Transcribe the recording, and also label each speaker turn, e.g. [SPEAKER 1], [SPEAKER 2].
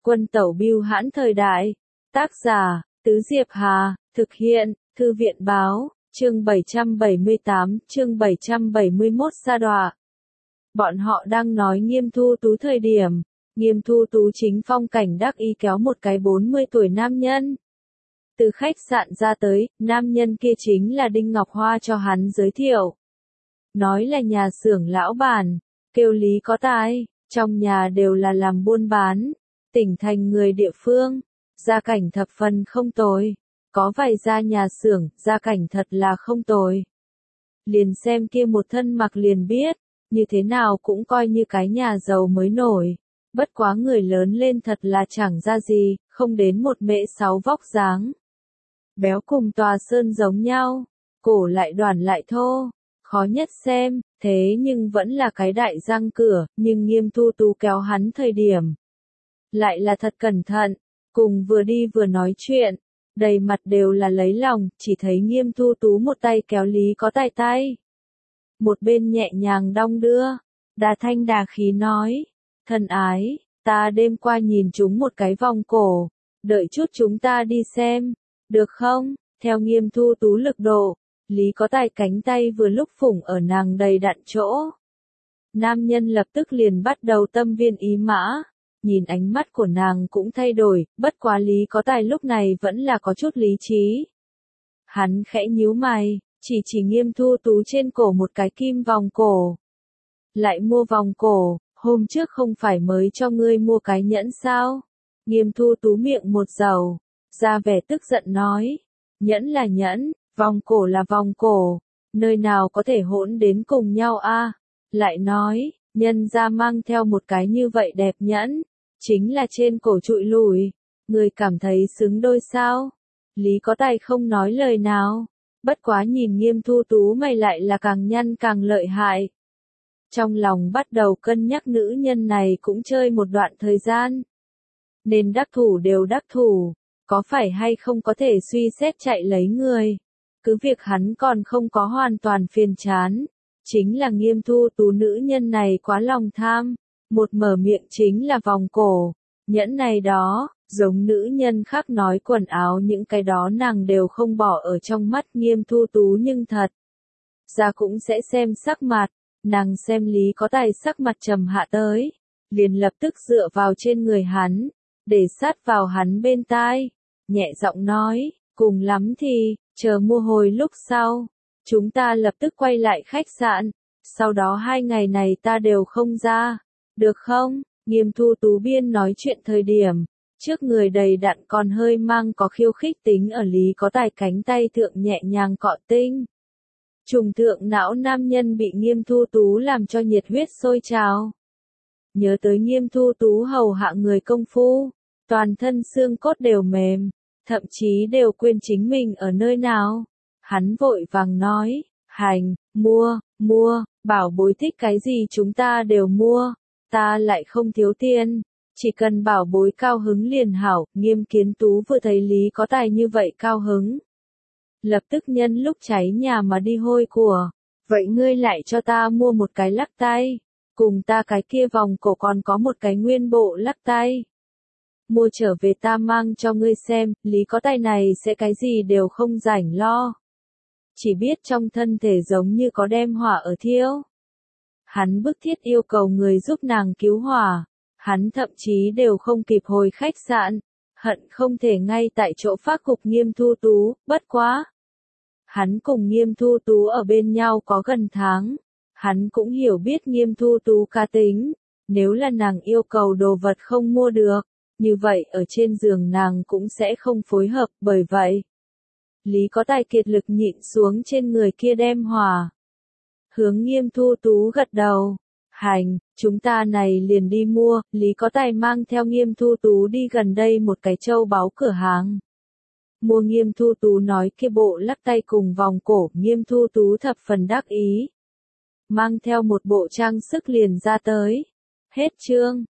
[SPEAKER 1] Quân tẩu bưu hãn thời đại. Tác giả, Tứ Diệp Hà, thực hiện, Thư viện báo, chương 778, chương 771 sa đọa. Bọn họ đang nói Nghiêm Thu Tú thời điểm, Nghiêm Thu Tú chính phong cảnh đắc ý kéo một cái 40 tuổi nam nhân. Từ khách sạn ra tới, nam nhân kia chính là Đinh Ngọc Hoa cho hắn giới thiệu. Nói là nhà xưởng lão bản, kêu Lý có tài, trong nhà đều là làm buôn bán, tỉnh thành người địa phương, gia cảnh thập phần không tồi, có vài gia nhà xưởng, gia cảnh thật là không tồi. Liền xem kia một thân mặc liền biết, như thế nào cũng coi như cái nhà giàu mới nổi, bất quá người lớn lên thật là chẳng ra gì, không đến 1m6 vóc dáng. Béo cùng Tòa Sơn giống nhau, cổ lại đoản lại thô, khó nhất xem, thế nhưng vẫn là cái đại răng cửa, nhưng Nghiêm Thu Tú kéo hắn thời điểm. Lại là thật cẩn thận, cùng vừa đi vừa nói chuyện, đầy mặt đều là lấy lòng, chỉ thấy Nghiêm Thu Tú một tay kéo Lý có tài tay. Một bên nhẹ nhàng đong đưa, đà thanh đà khí nói, thân ái, ta đêm qua nhìn chúng một cái vòng cổ, đợi chút chúng ta đi xem, được không? Theo Nghiêm Thu Tú lực độ, Lý có tài cánh tay vừa lúc phủng ở nàng đầy đặn chỗ. Nam nhân lập tức liền bắt đầu tâm viên ý mã, nhìn ánh mắt của nàng cũng thay đổi, bất quá Lý có tài lúc này vẫn là có chút lý trí. Hắn khẽ nhíu mày, chỉ Nghiêm Thu Tú trên cổ một cái kim vòng cổ. Lại mua vòng cổ, hôm trước không phải mới cho ngươi mua cái nhẫn sao? Nghiêm Thu Tú miệng một dầu, ra vẻ tức giận nói, nhẫn là nhẫn, vòng cổ là vòng cổ, nơi nào có thể hỗn đến cùng nhau a? Lại nói, nhân ra mang theo một cái như vậy đẹp nhẫn, chính là trên cổ trụi lùi, người cảm thấy xứng đôi sao? Lý có tài không nói lời nào, bất quá nhìn Nghiêm Thu Tú mày lại là càng nhăn càng lợi hại. Trong lòng bắt đầu cân nhắc nữ nhân này cũng chơi một đoạn thời gian. Nên đắc thủ đều đắc thủ, có phải hay không có thể suy xét chạy lấy người. Cứ việc hắn còn không có hoàn toàn phiền chán, chính là Nghiêm Thu Tú nữ nhân này quá lòng tham, một mở miệng chính là vòng cổ, nhẫn này đó, giống nữ nhân khác nói quần áo những cái đó nàng đều không bỏ ở trong mắt Nghiêm Thu Tú nhưng thật. Ra cũng sẽ xem sắc mặt, nàng xem Lý có tài sắc mặt trầm hạ tới, liền lập tức dựa vào trên người hắn, để sát vào hắn bên tai, nhẹ giọng nói, cùng lắm thì, chờ mua hồi lúc sau, chúng ta lập tức quay lại khách sạn, sau đó 2 ngày này ta đều không ra, được không? Nghiêm Thu Tú biên nói chuyện thời điểm, trước người đầy đặn còn hơi mang có khiêu khích tính ở Lý có tài cánh tay thượng nhẹ nhàng cọ tinh. Trùng thượng não nam nhân bị Nghiêm Thu Tú làm cho nhiệt huyết sôi trào. Nhớ tới Nghiêm Thu Tú hầu hạ người công phu, toàn thân xương cốt đều mềm, thậm chí đều quên chính mình ở nơi nào. Hắn vội vàng nói, hành, mua, bảo bối thích cái gì chúng ta đều mua, ta lại không thiếu tiền, chỉ cần bảo bối cao hứng liền hảo. Nghiêm Kiến Tú vừa thấy Lý có tài như vậy cao hứng, lập tức nhân lúc cháy nhà mà đi hôi của, vậy ngươi lại cho ta mua một cái lắc tay, cùng ta cái kia vòng cổ còn có một cái nguyên bộ lắc tay. Mua trở về ta mang cho ngươi xem, Lý có tài này sẽ cái gì đều không rảnh lo. Chỉ biết trong thân thể giống như có đem hỏa ở thiêu. Hắn bức thiết yêu cầu người giúp nàng cứu hỏa, hắn thậm chí đều không kịp hồi khách sạn, hận không thể ngay tại chỗ phát cục Nghiêm Thu Tú, bất quá. Hắn cùng Nghiêm Thu Tú ở bên nhau có gần tháng, hắn cũng hiểu biết Nghiêm Thu Tú cá tính, nếu là nàng yêu cầu đồ vật không mua được, như vậy ở trên giường nàng cũng sẽ không phối hợp, bởi vậy. Lý có tài kiệt lực nhịn xuống trên người kia đem hỏa. Hướng Nghiêm Thu Tú gật đầu, hành, chúng ta này liền đi mua. Lý có tài mang theo Nghiêm Thu Tú đi gần đây một cái châu báu cửa hàng. Mua Nghiêm Thu Tú nói kia bộ lắc tay cùng vòng cổ, Nghiêm Thu Tú thập phần đắc ý. Mang theo một bộ trang sức liền ra tới. Hết chương.